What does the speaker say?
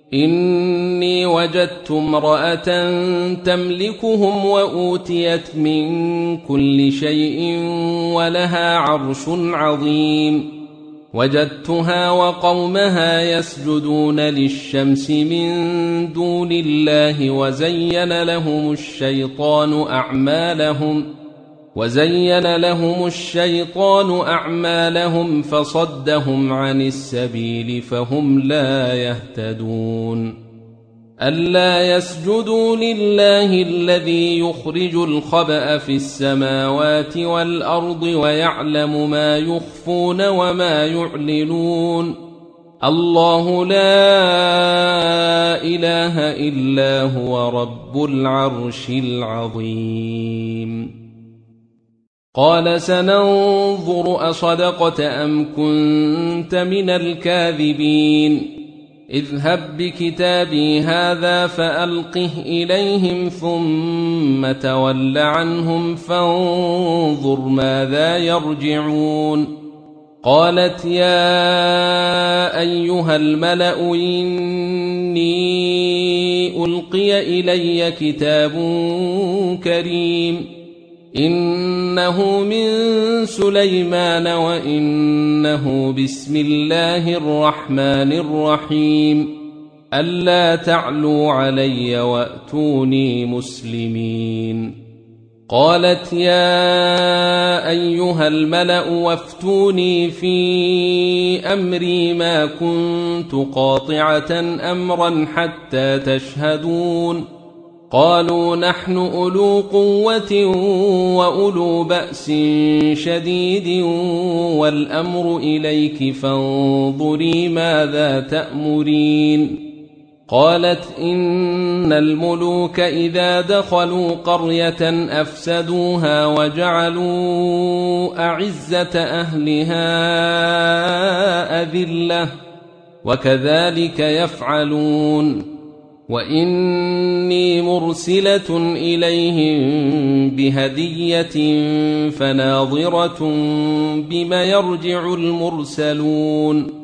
إني وجدت امرأة تملكهم وأوتيت من كل شيء ولها عرش عظيم وجدتها وقومها يسجدون للشمس من دون الله وزين لهم الشيطان أعمالهم فصدهم عن السبيل فهم لا يهتدون ألا يسجدوا لله الذي يخرج الخبأ في السماوات والأرض ويعلم ما يخفون وما يعلنون الله لا إله إلا هو رب العرش العظيم قال سننظر أصدقت أم كنت من الكاذبين اذهب بكتابي هذا فألقه إليهم ثم تول عنهم فانظر ماذا يرجعون قالت يا أيها الملأ إني ألقي إلي كتاب كريم إنه من سليمان وإنه بسم الله الرحمن الرحيم ألا تعلوا علي وأتوني مسلمين قالت يا أيها الملأ وافتوني في أمري ما كنت قاطعة أمرا حتى تشهدون قالوا نحن أولو قوة وأولو بأس شديد والأمر إليك فانظري ماذا تأمرين قالت إن الملوك إذا دخلوا قرية أفسدوها وجعلوا أعزة أهلها أذلة وكذلك يفعلون وإني مرسلة إليهم بهدية فناظرة بما يرجع المرسلون